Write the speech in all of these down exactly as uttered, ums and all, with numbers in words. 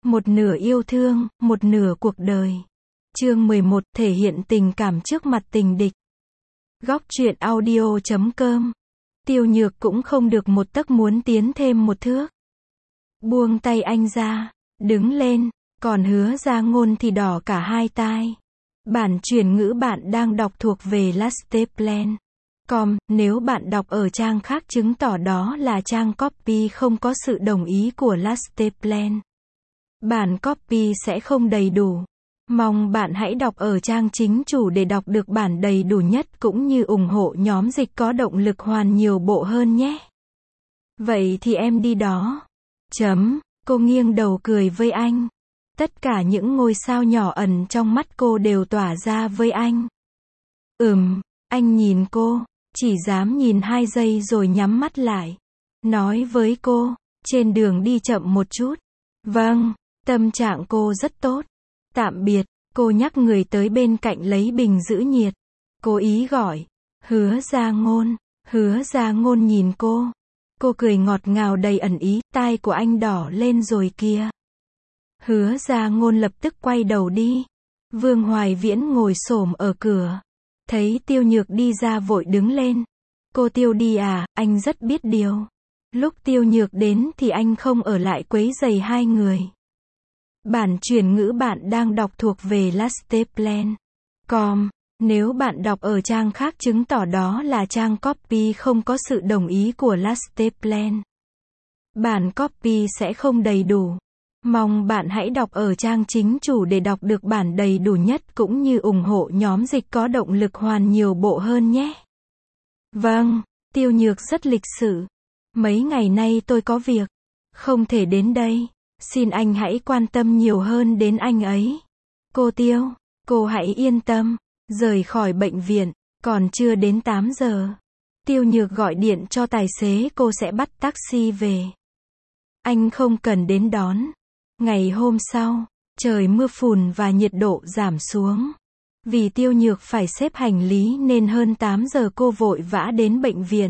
Một nửa yêu thương, một nửa cuộc đời. Chương mười một, thể hiện tình cảm trước mặt tình địch. Góc truyện audio chấm com. Tiêu Nhược cũng không được một tấc muốn tiến thêm một thước. Buông tay anh ra, đứng lên, còn Hứa Gia Ngôn thì đỏ cả hai tai. Bản chuyển ngữ bạn đang đọc thuộc về lasteplan chấm com, nếu bạn đọc ở trang khác chứng tỏ đó là trang copy không có sự đồng ý của lasteplan. Bản copy sẽ không đầy đủ. Mong bạn hãy đọc ở trang chính chủ để đọc được bản đầy đủ nhất cũng như ủng hộ nhóm dịch có động lực hoàn nhiều bộ hơn nhé. Vậy thì em đi đó. Chấm, cô nghiêng đầu cười với anh. Tất cả những ngôi sao nhỏ ẩn trong mắt cô đều tỏa ra với anh. Ừm, anh nhìn cô, chỉ dám nhìn hai giây rồi nhắm mắt lại. Nói với cô, trên đường đi chậm một chút. Vâng, tâm trạng cô rất tốt. Tạm biệt, cô nhắc người tới bên cạnh lấy bình giữ nhiệt. Cố ý gọi, Hứa Gia Ngôn. Hứa Gia Ngôn nhìn cô. Cô cười ngọt ngào đầy ẩn ý, tai của anh đỏ lên rồi kìa. Hứa Gia Ngôn lập tức quay đầu đi. Vương Hoài Viễn ngồi xổm ở cửa. Thấy Tiêu Nhược đi ra vội đứng lên. Cô Tiêu đi à, anh rất biết điều. Lúc Tiêu Nhược đến thì anh không ở lại quấy rầy hai người. Bản chuyển ngữ bạn đang đọc thuộc về lasteplan chấm com, nếu bạn đọc ở trang khác chứng tỏ đó là trang copy không có sự đồng ý của lasteplan. Bản copy sẽ không đầy đủ. Mong bạn hãy đọc ở trang chính chủ để đọc được bản đầy đủ nhất cũng như ủng hộ nhóm dịch có động lực hoàn nhiều bộ hơn nhé. Vâng, Tiêu Nhược rất lịch sự. Mấy ngày nay tôi có việc, không thể đến đây. Xin anh hãy quan tâm nhiều hơn đến anh ấy. Cô Tiêu, cô hãy yên tâm. Rời khỏi bệnh viện, còn chưa đến tám giờ. Tiêu Nhược gọi điện cho tài xế, cô sẽ bắt taxi về. Anh không cần đến đón. Ngày hôm sau, trời mưa phùn và nhiệt độ giảm xuống. Vì Tiêu Nhược phải xếp hành lý nên hơn tám giờ cô vội vã đến bệnh viện.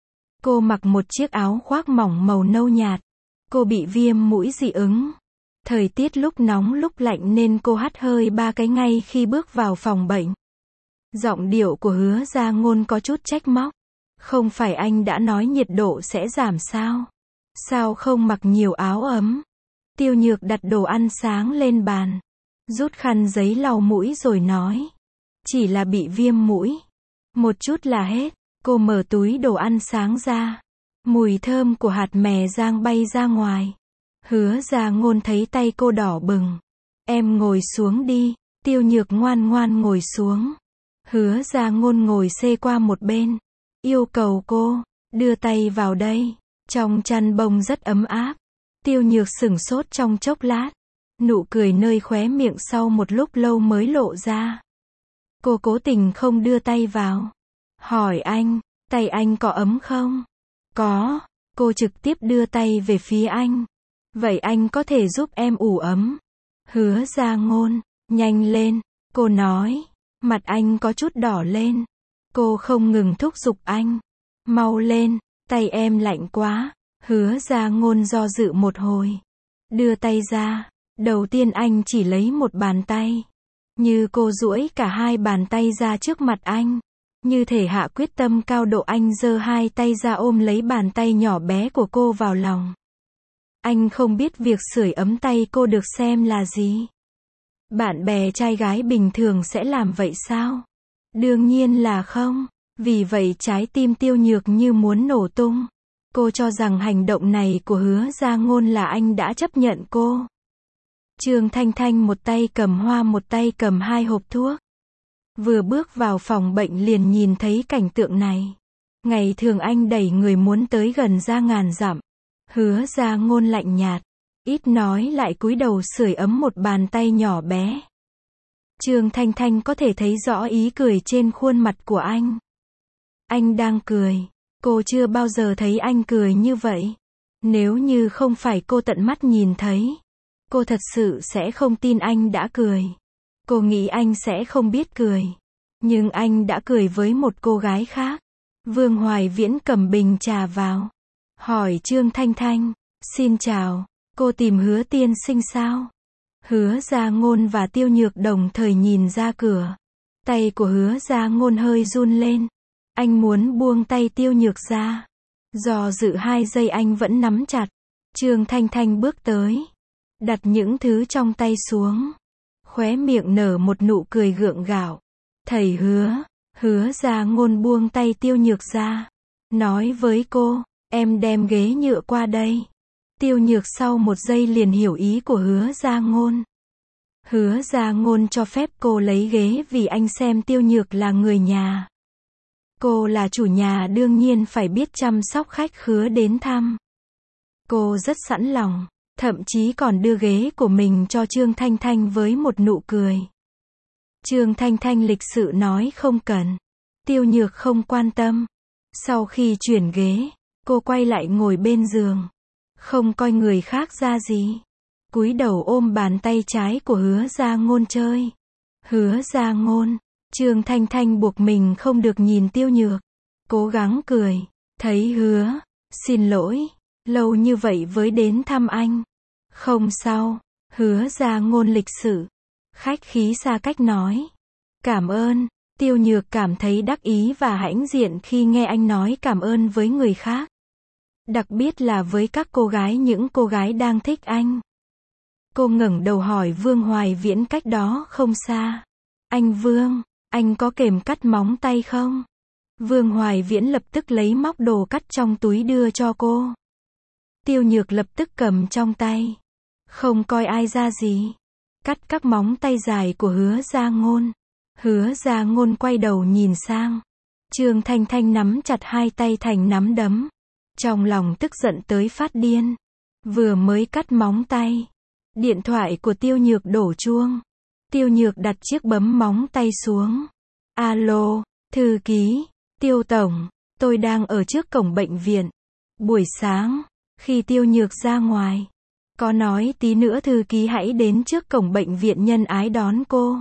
Cô mặc một chiếc áo khoác mỏng màu nâu nhạt. Cô bị viêm mũi dị ứng. Thời tiết lúc nóng lúc lạnh nên cô hắt hơi ba cái ngay khi bước vào phòng bệnh. Giọng điệu của Hứa Gia Ngôn có chút trách móc. Không phải anh đã nói nhiệt độ sẽ giảm sao? Sao không mặc nhiều áo ấm? Tiêu Nhược đặt đồ ăn sáng lên bàn. Rút khăn giấy lau mũi rồi nói. Chỉ là bị viêm mũi. Một chút là hết. Cô mở túi đồ ăn sáng ra. Mùi thơm của hạt mè rang bay ra ngoài. Hứa Gia Ngôn thấy tay cô đỏ bừng. Em ngồi xuống đi. Tiêu Nhược ngoan ngoan ngồi xuống. Hứa Gia Ngôn ngồi xê qua một bên. Yêu cầu cô, đưa tay vào đây. Trong chăn bông rất ấm áp. Tiêu Nhược sửng sốt trong chốc lát. Nụ cười nơi khóe miệng sau một lúc lâu mới lộ ra. Cô cố tình không đưa tay vào. Hỏi anh, tay anh có ấm không? Có. Cô trực tiếp đưa tay về phía anh. Vậy anh có thể giúp em ủ ấm. Hứa Gia Ngôn, nhanh lên. Cô nói. Mặt anh có chút đỏ lên. Cô không ngừng thúc giục anh. Mau lên, tay em lạnh quá. Hứa Gia Ngôn do dự một hồi. Đưa tay ra. Đầu tiên anh chỉ lấy một bàn tay. Như cô duỗi cả hai bàn tay ra trước mặt anh. Như thể hạ quyết tâm cao độ, anh giơ hai tay ra ôm lấy bàn tay nhỏ bé của cô vào lòng. Anh không biết việc sưởi ấm tay cô được xem là gì. Bạn bè trai gái bình thường sẽ làm vậy sao? Đương nhiên là không. Vì vậy trái tim Tiêu Nhược như muốn nổ tung. Cô cho rằng hành động này của Hứa Gia Ngôn là anh đã chấp nhận cô. Trương Thanh Thanh một tay cầm hoa một tay cầm hai hộp thuốc. Vừa bước vào phòng bệnh liền nhìn thấy cảnh tượng này. Ngày thường anh đẩy người muốn tới gần ra ngàn dặm. Hứa Gia Ngôn lạnh nhạt, ít nói lại cúi đầu sưởi ấm một bàn tay nhỏ bé. Trương Thanh Thanh có thể thấy rõ ý cười trên khuôn mặt của anh. Anh đang cười. Cô chưa bao giờ thấy anh cười như vậy. Nếu như không phải cô tận mắt nhìn thấy, cô thật sự sẽ không tin anh đã cười. Cô nghĩ anh sẽ không biết cười. Nhưng anh đã cười với một cô gái khác. Vương Hoài Viễn cầm bình trà vào. Hỏi Trương Thanh Thanh. Xin chào. Cô tìm Hứa tiên sinh sao? Hứa Gia Ngôn và Tiêu Nhược đồng thời nhìn ra cửa. Tay của Hứa Gia Ngôn hơi run lên. Anh muốn buông tay Tiêu Nhược ra. Do dự hai giây anh vẫn nắm chặt. Trương Thanh Thanh bước tới. Đặt những thứ trong tay xuống. Khóe miệng nở một nụ cười gượng gạo. Thầy Hứa. Hứa Gia Ngôn buông tay Tiêu Nhược ra. Nói với cô, em đem ghế nhựa qua đây. Tiêu Nhược sau một giây liền hiểu ý của Hứa Gia Ngôn. Hứa Gia Ngôn cho phép cô lấy ghế vì anh xem Tiêu Nhược là người nhà. Cô là chủ nhà đương nhiên phải biết chăm sóc khách khứa đến thăm. Cô rất sẵn lòng, thậm chí còn đưa ghế của mình cho Trương Thanh Thanh với một nụ cười. Trương Thanh Thanh lịch sự nói không cần. Tiêu Nhược không quan tâm. Sau khi chuyển ghế, cô quay lại ngồi bên giường. Không coi người khác ra gì. Cúi đầu ôm bàn tay trái của Hứa Gia Ngôn chơi. Hứa Gia Ngôn. Trương Thanh Thanh buộc mình không được nhìn Tiêu Nhược. Cố gắng cười. Thấy Hứa. Xin lỗi. Lâu như vậy với đến thăm anh. Không sao. Hứa Gia Ngôn lịch sự. Khách khí xa cách nói. Cảm ơn. Tiêu Nhược cảm thấy đắc ý và hãnh diện khi nghe anh nói cảm ơn với người khác. Đặc biệt là với các cô gái, những cô gái đang thích anh. Cô ngẩng đầu hỏi Vương Hoài Viễn cách đó không xa. Anh Vương, anh có kềm cắt móng tay không? Vương Hoài Viễn lập tức lấy móc đồ cắt trong túi đưa cho cô. Tiêu Nhược lập tức cầm trong tay. Không coi ai ra gì. Cắt các móng tay dài của Hứa Gia Ngôn. Hứa Gia Ngôn quay đầu nhìn sang. Trương Thanh Thanh nắm chặt hai tay thành nắm đấm. Trong lòng tức giận tới phát điên. Vừa mới cắt móng tay. Điện thoại của Tiêu Nhược đổ chuông. Tiêu Nhược đặt chiếc bấm móng tay xuống. Alo, thư ký, Tiêu Tổng, tôi đang ở trước cổng bệnh viện. Buổi sáng, khi Tiêu Nhược ra ngoài, có nói tí nữa thư ký hãy đến trước cổng bệnh viện Nhân Ái đón cô.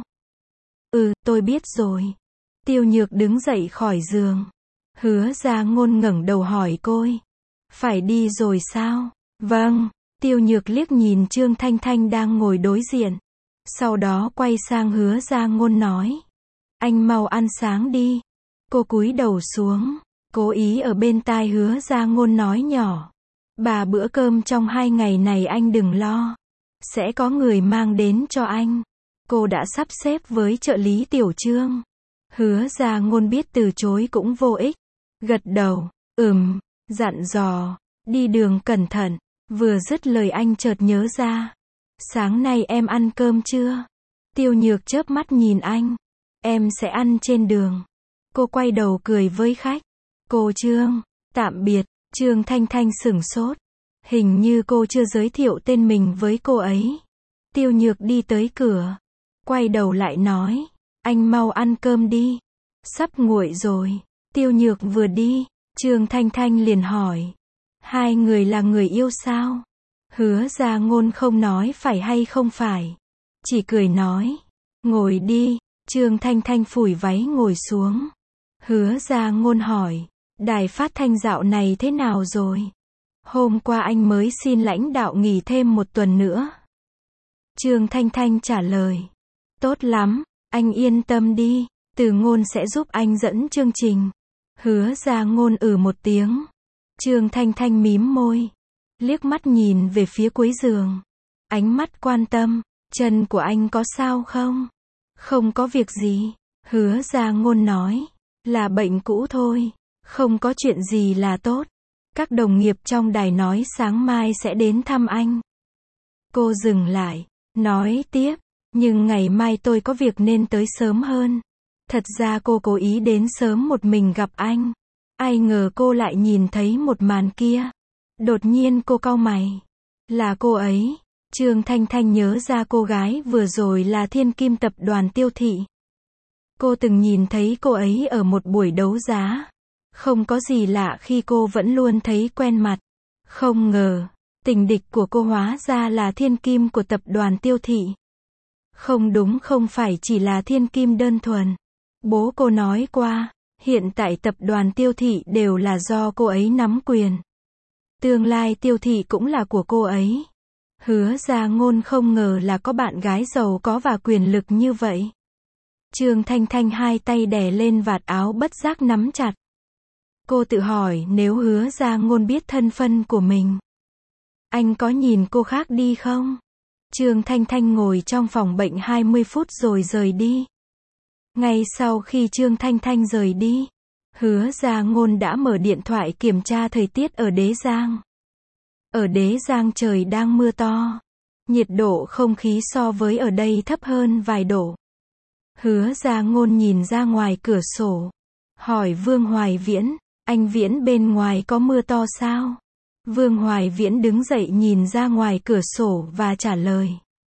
Ừ, tôi biết rồi. Tiêu Nhược đứng dậy khỏi giường. Hứa Gia Ngôn ngẩng đầu hỏi cô. Phải đi rồi sao? Vâng. Tiêu Nhược liếc nhìn Trương Thanh Thanh đang ngồi đối diện. Sau đó quay sang Hứa Gia Ngôn nói. Anh mau ăn sáng đi. Cô cúi đầu xuống. Cố ý ở bên tai Hứa Gia Ngôn nói nhỏ. Bà bữa cơm trong hai ngày này anh đừng lo. Sẽ có người mang đến cho anh. Cô đã sắp xếp với trợ lý Tiểu Trương. Hứa Gia Ngôn biết từ chối cũng vô ích. Gật đầu. Ừm. Dặn dò. Đi đường cẩn thận. Vừa dứt lời anh chợt nhớ ra. Sáng nay em ăn cơm chưa? Tiêu Nhược chớp mắt nhìn anh. Em sẽ ăn trên đường. Cô quay đầu cười với khách. Cô Trương. Tạm biệt. Trương Thanh Thanh sửng sốt. Hình như cô chưa giới thiệu tên mình với cô ấy. Tiêu Nhược đi tới cửa. Quay đầu lại nói. Anh mau ăn cơm đi. Sắp nguội rồi. Tiêu Nhược vừa đi. Trương Thanh Thanh liền hỏi. Hai người là người yêu sao? Hứa Gia Ngôn không nói phải hay không phải. Chỉ cười nói. Ngồi đi. Trương Thanh Thanh phủi váy ngồi xuống. Hứa Gia Ngôn hỏi. Đài phát thanh dạo này thế nào rồi? Hôm qua anh mới xin lãnh đạo nghỉ thêm một tuần nữa. Trương Thanh Thanh trả lời. Tốt lắm. Anh yên tâm đi. Từ Ngôn sẽ giúp anh dẫn chương trình. Hứa Gia Ngôn ừ một tiếng. Trương Thanh Thanh mím môi. Liếc mắt nhìn về phía cuối giường. Ánh mắt quan tâm. Chân của anh có sao không? Không có việc gì. Hứa Gia Ngôn nói. Là bệnh cũ thôi. Không có chuyện gì là tốt. Các đồng nghiệp trong đài nói sáng mai sẽ đến thăm anh. Cô dừng lại. Nói tiếp. Nhưng ngày mai tôi có việc nên tới sớm hơn. Thật ra cô cố ý đến sớm một mình gặp anh. Ai ngờ cô lại nhìn thấy một màn kia. Đột nhiên cô cau mày. Là cô ấy. Trương Thanh Thanh nhớ ra cô gái vừa rồi là thiên kim tập đoàn Tiêu Thị. Cô từng nhìn thấy cô ấy ở một buổi đấu giá. Không có gì lạ khi cô vẫn luôn thấy quen mặt. Không ngờ, tình địch của cô hóa ra là thiên kim của tập đoàn Tiêu Thị. Không đúng, không phải chỉ là thiên kim đơn thuần. Bố cô nói qua, hiện tại tập đoàn Tiêu Thị đều là do cô ấy nắm quyền. Tương lai Tiêu Thị cũng là của cô ấy. Hứa Gia Ngôn không ngờ là có bạn gái giàu có và quyền lực như vậy. Trương Thanh Thanh hai tay đè lên vạt áo bất giác nắm chặt. Cô tự hỏi nếu Hứa Gia Ngôn biết thân phận của mình, anh có nhìn cô khác đi không? Trương Thanh Thanh ngồi trong phòng bệnh hai mươi phút rồi rời đi. Ngay sau khi Trương Thanh Thanh rời đi, Hứa Gia Ngôn đã mở điện thoại kiểm tra thời tiết ở Đế Giang. Ở Đế Giang trời đang mưa to. Nhiệt độ không khí so với ở đây thấp hơn vài độ. Hứa Gia Ngôn nhìn ra ngoài cửa sổ. Hỏi Vương Hoài Viễn, anh Viễn bên ngoài có mưa to sao? Vương Hoài Viễn đứng dậy nhìn ra ngoài cửa sổ và trả lời.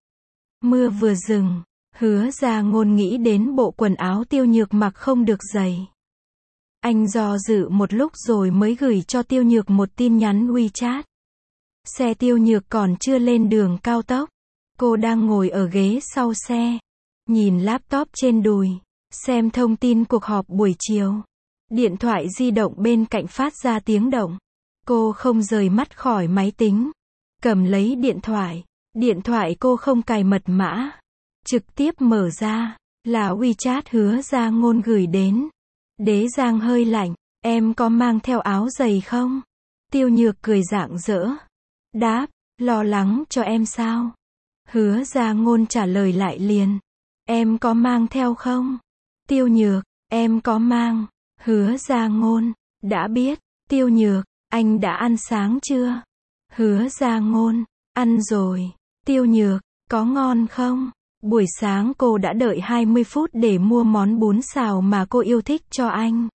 Mưa vừa dừng, Hứa Gia Ngôn nghĩ đến bộ quần áo Tiêu Nhược mặc không được giày. Anh do dự một lúc rồi mới gửi cho Tiêu Nhược một tin nhắn WeChat. Xe Tiêu Nhược còn chưa lên đường cao tốc. Cô đang ngồi ở ghế sau xe, nhìn laptop trên đùi, xem thông tin cuộc họp buổi chiều. Điện thoại di động bên cạnh phát ra tiếng động. Cô không rời mắt khỏi máy tính. Cầm lấy điện thoại. Điện thoại cô không cài mật mã. Trực tiếp mở ra, là WeChat Hứa Gia Ngôn gửi đến. Đế Giang hơi lạnh, em có mang theo áo giày không? Tiêu Nhược cười rạng rỡ. Đáp, lo lắng cho em sao? Hứa Gia Ngôn trả lời lại liền. Em có mang theo không? Tiêu Nhược, em có mang. Hứa Gia Ngôn, đã biết. Tiêu Nhược, anh đã ăn sáng chưa? Hứa Gia Ngôn, ăn rồi. Tiêu Nhược, có ngon không? Buổi sáng cô đã đợi hai mươi phút để mua món bún xào mà cô yêu thích cho anh.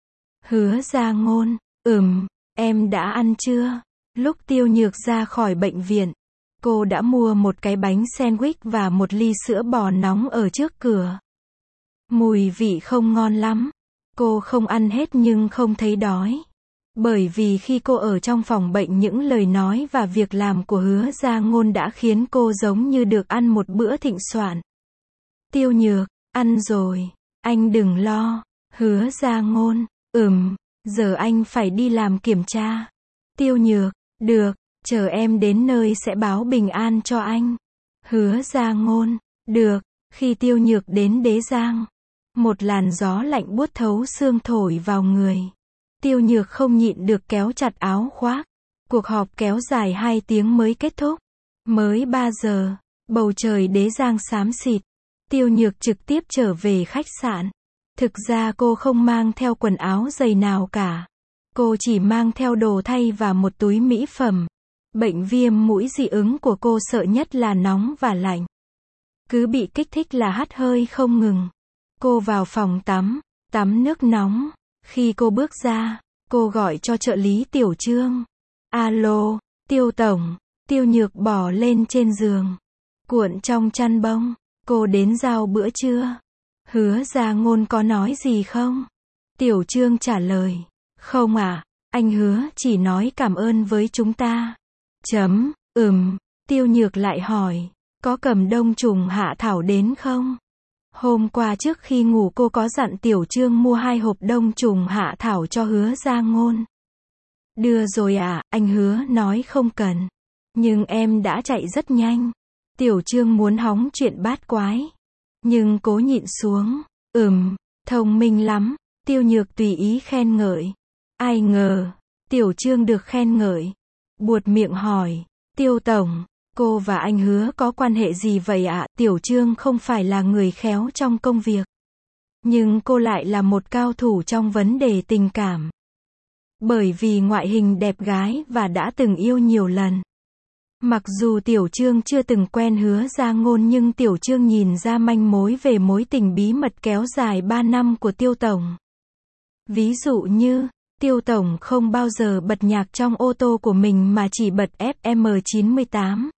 Hứa Gia Ngôn, ừm, em đã ăn chưa? Lúc Tiêu Nhược ra khỏi bệnh viện, cô đã mua một cái bánh sandwich và một ly sữa bò nóng ở trước cửa. Mùi vị không ngon lắm. Cô không ăn hết nhưng không thấy đói. Bởi vì khi cô ở trong phòng bệnh những lời nói và việc làm của Hứa Gia Ngôn đã khiến cô giống như được ăn một bữa thịnh soạn. Tiêu Nhược, ăn rồi, anh đừng lo. Hứa Gia Ngôn, ừm, giờ anh phải đi làm kiểm tra. Tiêu Nhược, được, chờ em đến nơi sẽ báo bình an cho anh. Hứa Gia Ngôn, được. Khi Tiêu Nhược đến Đế Giang, một làn gió lạnh buốt thấu xương thổi vào người. Tiêu Nhược không nhịn được kéo chặt áo khoác. Cuộc họp kéo dài hai tiếng mới kết thúc. Mới ba giờ, bầu trời Đế Giang xám xịt. Tiêu Nhược trực tiếp trở về khách sạn. Thực ra cô không mang theo quần áo giày nào cả. Cô chỉ mang theo đồ thay và một túi mỹ phẩm. Bệnh viêm mũi dị ứng của cô sợ nhất là nóng và lạnh. Cứ bị kích thích là hắt hơi không ngừng. Cô vào phòng tắm, tắm nước nóng. Khi cô bước ra, cô gọi cho trợ lý Tiểu Trương. Alo, Tiêu Tổng. Tiêu Nhược bò lên trên giường, cuộn trong chăn bông. Cô đến giao bữa trưa. Hứa Gia Ngôn có nói gì không? Tiểu Trương trả lời. Không à, anh Hứa chỉ nói cảm ơn với chúng ta. Chấm, ừm. Tiêu Nhược lại hỏi, có cầm đông trùng hạ thảo đến không? Hôm qua trước khi ngủ cô có dặn Tiểu Trương mua hai hộp đông trùng hạ thảo cho Hứa Gia Ngôn. Đưa rồi à, anh Hứa nói không cần. Nhưng em đã chạy rất nhanh. Tiểu Trương muốn hóng chuyện bát quái. Nhưng cố nhịn xuống. Ừm, thông minh lắm. Tiêu Nhược tùy ý khen ngợi. Ai ngờ, Tiểu Trương được khen ngợi. Buột miệng hỏi, Tiêu Tổng, cô và anh Hứa có quan hệ gì vậy ạ? À? Tiểu Trương không phải là người khéo trong công việc. Nhưng cô lại là một cao thủ trong vấn đề tình cảm. Bởi vì ngoại hình đẹp gái và đã từng yêu nhiều lần. Mặc dù Tiểu Trương chưa từng quen Hứa Gia Ngôn nhưng Tiểu Trương nhìn ra manh mối về mối tình bí mật kéo dài ba năm của Tiêu Tổng. Ví dụ như, Tiêu Tổng không bao giờ bật nhạc trong ô tô của mình mà chỉ bật ép em chín mươi tám.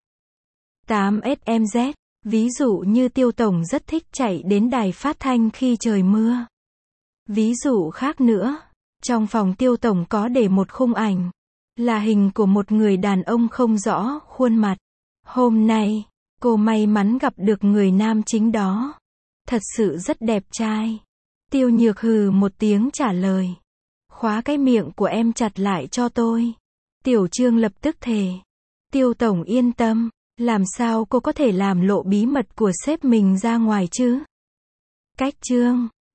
tám ét em zét. Ví dụ như Tiêu Tổng rất thích chạy đến đài phát thanh khi trời mưa. Ví dụ khác nữa, trong phòng Tiêu Tổng có để một khung ảnh. Là hình của một người đàn ông không rõ khuôn mặt. Hôm nay, cô may mắn gặp được người nam chính đó. Thật sự rất đẹp trai. Tiêu Nhược hừ một tiếng trả lời. Khóa cái miệng của em chặt lại cho tôi. Tiểu Trương lập tức thề. Tiêu Tổng yên tâm, Làm sao cô có thể làm lộ bí mật của sếp mình ra ngoài chứ? Cách chương